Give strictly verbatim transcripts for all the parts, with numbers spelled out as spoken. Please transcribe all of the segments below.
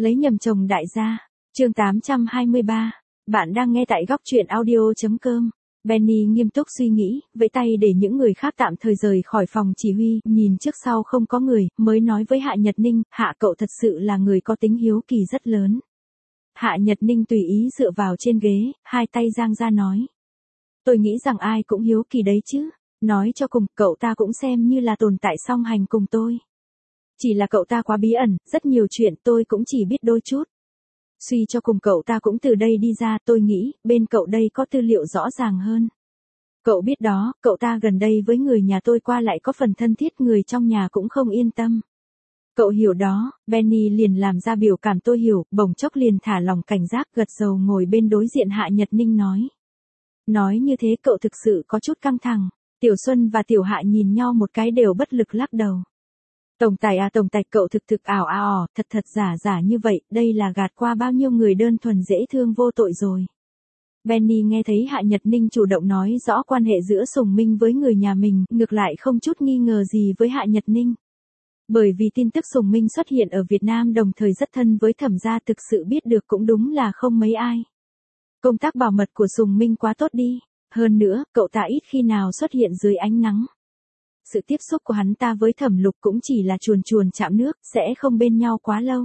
Lấy nhầm chồng đại gia. Chương tám trăm hai mươi ba. Bạn đang nghe tại góc truyện audio chấm com. Benny nghiêm túc suy nghĩ, vẫy tay để những người khác tạm thời rời khỏi phòng chỉ huy, nhìn trước sau không có người, mới nói với Hạ Nhật Ninh, Hạ cậu thật sự là người có tính hiếu kỳ rất lớn. Hạ Nhật Ninh tùy ý dựa vào trên ghế, hai tay giang ra nói. Tôi nghĩ rằng ai cũng hiếu kỳ đấy chứ. Nói cho cùng, cậu ta cũng xem như là tồn tại song hành cùng tôi. Chỉ là cậu ta quá bí ẩn, rất nhiều chuyện tôi cũng chỉ biết đôi chút. Suy cho cùng cậu ta cũng từ đây đi ra, tôi nghĩ, bên cậu đây có tư liệu rõ ràng hơn. Cậu biết đó, cậu ta gần đây với người nhà tôi qua lại có phần thân thiết, người trong nhà cũng không yên tâm. Cậu hiểu đó, Benny liền làm ra biểu cảm tôi hiểu, bỗng chốc liền thả lòng cảnh giác, gật đầu ngồi bên đối diện Hạ Nhật Ninh nói. Nói như thế cậu thực sự có chút căng thẳng. Tiểu Xuân và Tiểu Hạ nhìn nhau một cái đều bất lực lắc đầu. Tổng tài à tổng tài, cậu thực thực ảo à ỏ, thật thật giả giả như vậy, đây là gạt qua bao nhiêu người đơn thuần dễ thương vô tội rồi. Benny nghe thấy Hạ Nhật Ninh chủ động nói rõ quan hệ giữa Sùng Minh với người nhà mình, ngược lại không chút nghi ngờ gì với Hạ Nhật Ninh. Bởi vì tin tức Sùng Minh xuất hiện ở Việt Nam đồng thời rất thân với Thẩm gia, thực sự biết được cũng đúng là không mấy ai. Công tác bảo mật của Sùng Minh quá tốt đi. Hơn nữa, cậu ta ít khi nào xuất hiện dưới ánh nắng. Sự tiếp xúc của hắn ta với Thẩm Lục cũng chỉ là chuồn chuồn chạm nước, sẽ không bên nhau quá lâu.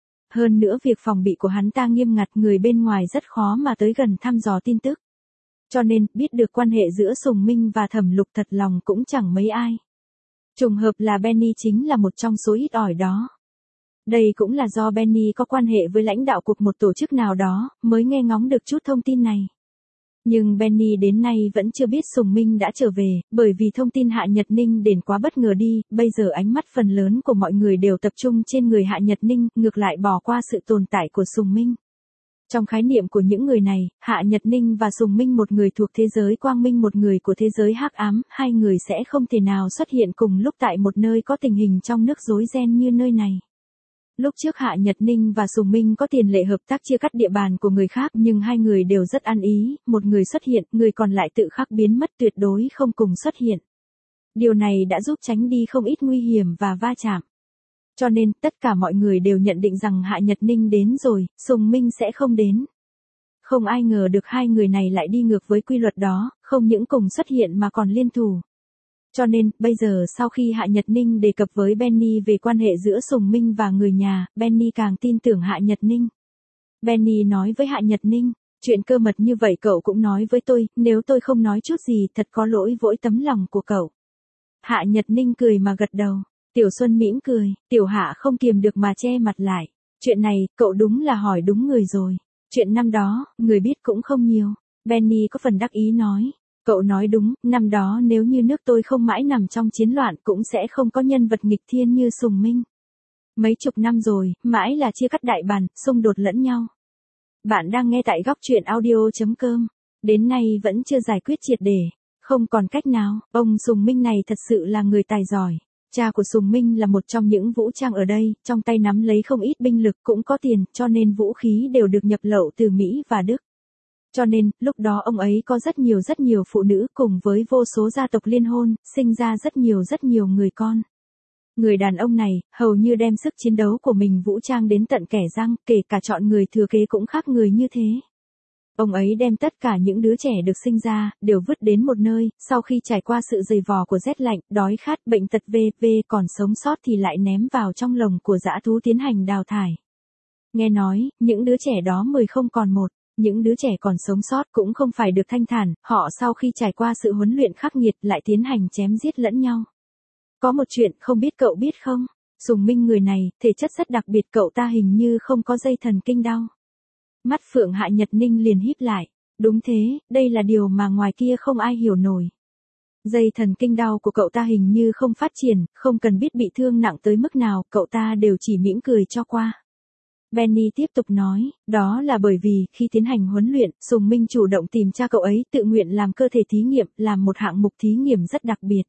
Hơn nữa việc phòng bị của hắn ta nghiêm ngặt, người bên ngoài rất khó mà tới gần thăm dò tin tức. Cho nên, biết được quan hệ giữa Sùng Minh và Thẩm Lục thật lòng cũng chẳng mấy ai. Trùng hợp là Benny chính là một trong số ít ỏi đó. Đây cũng là do Benny có quan hệ với lãnh đạo của một tổ chức nào đó, mới nghe ngóng được chút thông tin này. Nhưng Benny đến nay vẫn chưa biết Sùng Minh đã trở về, bởi vì thông tin Hạ Nhật Ninh đến quá bất ngờ đi, bây giờ ánh mắt phần lớn của mọi người đều tập trung trên người Hạ Nhật Ninh, ngược lại bỏ qua sự tồn tại của Sùng Minh. Trong khái niệm của những người này, Hạ Nhật Ninh và Sùng Minh, một người thuộc thế giới quang minh, một người của thế giới hắc ám, hai người sẽ không thể nào xuất hiện cùng lúc tại một nơi có tình hình trong nước rối ren như nơi này. Lúc trước Hạ Nhật Ninh và Sùng Minh có tiền lệ hợp tác chia cắt địa bàn của người khác, nhưng hai người đều rất ăn ý, một người xuất hiện, người còn lại tự khắc biến mất, tuyệt đối không cùng xuất hiện. Điều này đã giúp tránh đi không ít nguy hiểm và va chạm. Cho nên, tất cả mọi người đều nhận định rằng Hạ Nhật Ninh đến rồi, Sùng Minh sẽ không đến. Không ai ngờ được hai người này lại đi ngược với quy luật đó, không những cùng xuất hiện mà còn liên thủ. Cho nên, bây giờ sau khi Hạ Nhật Ninh đề cập với Benny về quan hệ giữa Sùng Minh và người nhà, Benny càng tin tưởng Hạ Nhật Ninh. Benny nói với Hạ Nhật Ninh, chuyện cơ mật như vậy cậu cũng nói với tôi, nếu tôi không nói chút gì thật có lỗi với tấm lòng của cậu. Hạ Nhật Ninh cười mà gật đầu, Tiểu Xuân mỉm cười, Tiểu Hạ không kiềm được mà che mặt lại. Chuyện này, cậu đúng là hỏi đúng người rồi. Chuyện năm đó, người biết cũng không nhiều. Benny có phần đắc ý nói. Cậu nói đúng, năm đó nếu như nước tôi không mãi nằm trong chiến loạn cũng sẽ không có nhân vật nghịch thiên như Sùng Minh. Mấy chục năm rồi, mãi là chia cắt đại bản, xung đột lẫn nhau. Bạn đang nghe tại góc truyện audio chấm com. Đến nay vẫn chưa giải quyết triệt để. Không còn cách nào, ông Sùng Minh này thật sự là người tài giỏi. Cha của Sùng Minh là một trong những vũ trang ở đây, trong tay nắm lấy không ít binh lực, cũng có tiền, cho nên vũ khí đều được nhập lậu từ Mỹ và Đức. Cho nên, lúc đó ông ấy có rất nhiều rất nhiều phụ nữ cùng với vô số gia tộc liên hôn, sinh ra rất nhiều rất nhiều người con. Người đàn ông này, hầu như đem sức chiến đấu của mình vũ trang đến tận kẻ răng, kể cả chọn người thừa kế cũng khác người như thế. Ông ấy đem tất cả những đứa trẻ được sinh ra, đều vứt đến một nơi, sau khi trải qua sự dày vò của rét lạnh, đói khát, bệnh tật vân vân còn sống sót thì lại ném vào trong lồng của dã thú tiến hành đào thải. Nghe nói, những đứa trẻ đó mười không còn một. Những đứa trẻ còn sống sót cũng không phải được thanh thản, họ sau khi trải qua sự huấn luyện khắc nghiệt lại tiến hành chém giết lẫn nhau. Có một chuyện không biết cậu biết không? Sùng Minh người này, thể chất rất đặc biệt, cậu ta hình như không có dây thần kinh đau. Mắt Phượng Hạ Nhật Ninh liền híp lại. Đúng thế, đây là điều mà ngoài kia không ai hiểu nổi. Dây thần kinh đau của cậu ta hình như không phát triển, không cần biết bị thương nặng tới mức nào, cậu ta đều chỉ mỉm cười cho qua. Benny tiếp tục nói, đó là bởi vì, khi tiến hành huấn luyện, Sùng Minh chủ động tìm cha cậu ấy, tự nguyện làm cơ thể thí nghiệm, làm một hạng mục thí nghiệm rất đặc biệt.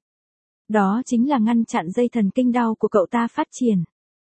Đó chính là ngăn chặn dây thần kinh đau của cậu ta phát triển.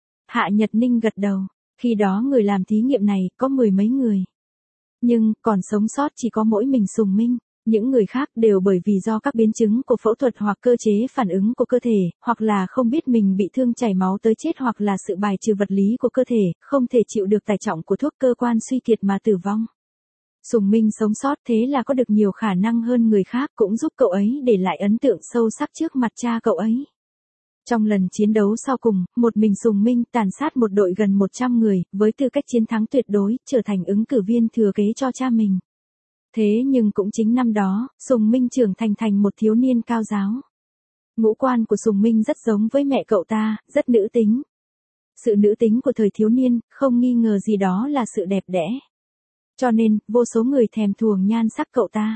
Hạ Nhật Ninh gật đầu, khi đó người làm thí nghiệm này, có mười mấy người. Nhưng, còn sống sót chỉ có mỗi mình Sùng Minh. Những người khác đều bởi vì do các biến chứng của phẫu thuật hoặc cơ chế phản ứng của cơ thể, hoặc là không biết mình bị thương chảy máu tới chết hoặc là sự bài trừ vật lý của cơ thể, không thể chịu được tải trọng của thuốc cơ quan suy kiệt mà tử vong. Sùng Minh sống sót thế là có được nhiều khả năng hơn người khác cũng giúp cậu ấy để lại ấn tượng sâu sắc trước mặt cha cậu ấy. Trong lần chiến đấu sau cùng, một mình Sùng Minh tàn sát một đội gần một trăm người, với tư cách chiến thắng tuyệt đối, trở thành ứng cử viên thừa kế cho cha mình. Thế nhưng cũng chính năm đó, Sùng Minh trưởng thành thành một thiếu niên cao giáo. Ngũ quan của Sùng Minh rất giống với mẹ cậu ta, rất nữ tính. Sự nữ tính của thời thiếu niên, không nghi ngờ gì đó là sự đẹp đẽ. Cho nên, vô số người thèm thuồng nhan sắc cậu ta.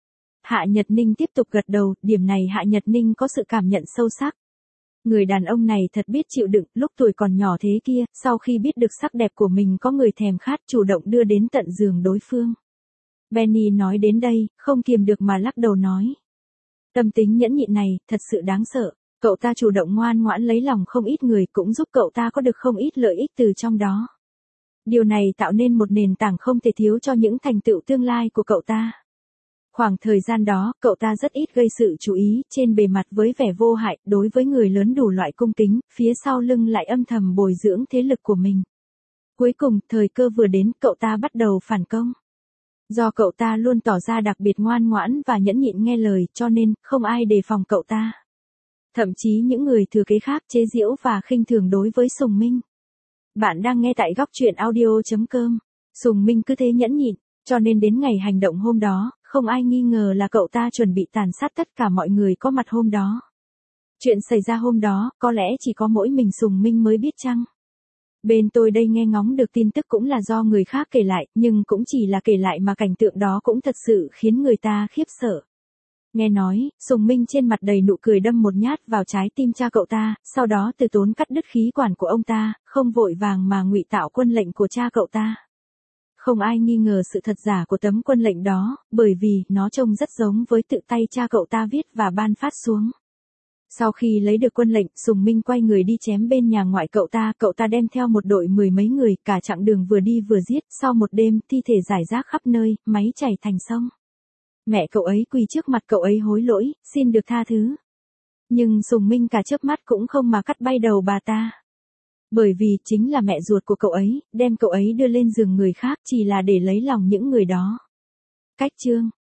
Hạ Nhật Ninh tiếp tục gật đầu, điểm này Hạ Nhật Ninh có sự cảm nhận sâu sắc. Người đàn ông này thật biết chịu đựng, lúc tuổi còn nhỏ thế kia, sau khi biết được sắc đẹp của mình có người thèm khát chủ động đưa đến tận giường đối phương. Benny nói đến đây, không kiềm được mà lắc đầu nói. Tâm tính nhẫn nhịn này, thật sự đáng sợ, cậu ta chủ động ngoan ngoãn lấy lòng không ít người cũng giúp cậu ta có được không ít lợi ích từ trong đó. Điều này tạo nên một nền tảng không thể thiếu cho những thành tựu tương lai của cậu ta. Khoảng thời gian đó, cậu ta rất ít gây sự chú ý, trên bề mặt với vẻ vô hại, đối với người lớn đủ loại cung kính, phía sau lưng lại âm thầm bồi dưỡng thế lực của mình. Cuối cùng, thời cơ vừa đến, cậu ta bắt đầu phản công. Do cậu ta luôn tỏ ra đặc biệt ngoan ngoãn và nhẫn nhịn nghe lời, cho nên, không ai đề phòng cậu ta. Thậm chí những người thừa kế khác chế giễu và khinh thường đối với Sùng Minh. Bạn đang nghe tại góc truyện audio chấm com. Sùng Minh cứ thế nhẫn nhịn, cho nên đến ngày hành động hôm đó, không ai nghi ngờ là cậu ta chuẩn bị tàn sát tất cả mọi người có mặt hôm đó. Chuyện xảy ra hôm đó, có lẽ chỉ có mỗi mình Sùng Minh mới biết chăng? Bên tôi đây nghe ngóng được tin tức cũng là do người khác kể lại, nhưng cũng chỉ là kể lại mà cảnh tượng đó cũng thật sự khiến người ta khiếp sợ. Nghe nói, Sùng Minh trên mặt đầy nụ cười đâm một nhát vào trái tim cha cậu ta, sau đó từ tốn cắt đứt khí quản của ông ta, không vội vàng mà ngụy tạo quân lệnh của cha cậu ta. Không ai nghi ngờ sự thật giả của tấm quân lệnh đó, bởi vì nó trông rất giống với tự tay cha cậu ta viết và ban phát xuống. Sau khi lấy được quân lệnh, Sùng Minh quay người đi chém bên nhà ngoại cậu ta, cậu ta đem theo một đội mười mấy người, cả chặng đường vừa đi vừa giết, sau một đêm, thi thể rải rác khắp nơi, máy chảy thành sông. Mẹ cậu ấy quỳ trước mặt cậu ấy hối lỗi, xin được tha thứ. Nhưng Sùng Minh cả chớp mắt cũng không mà cắt bay đầu bà ta. Bởi vì chính là mẹ ruột của cậu ấy, đem cậu ấy đưa lên giường người khác chỉ là để lấy lòng những người đó. Cách chương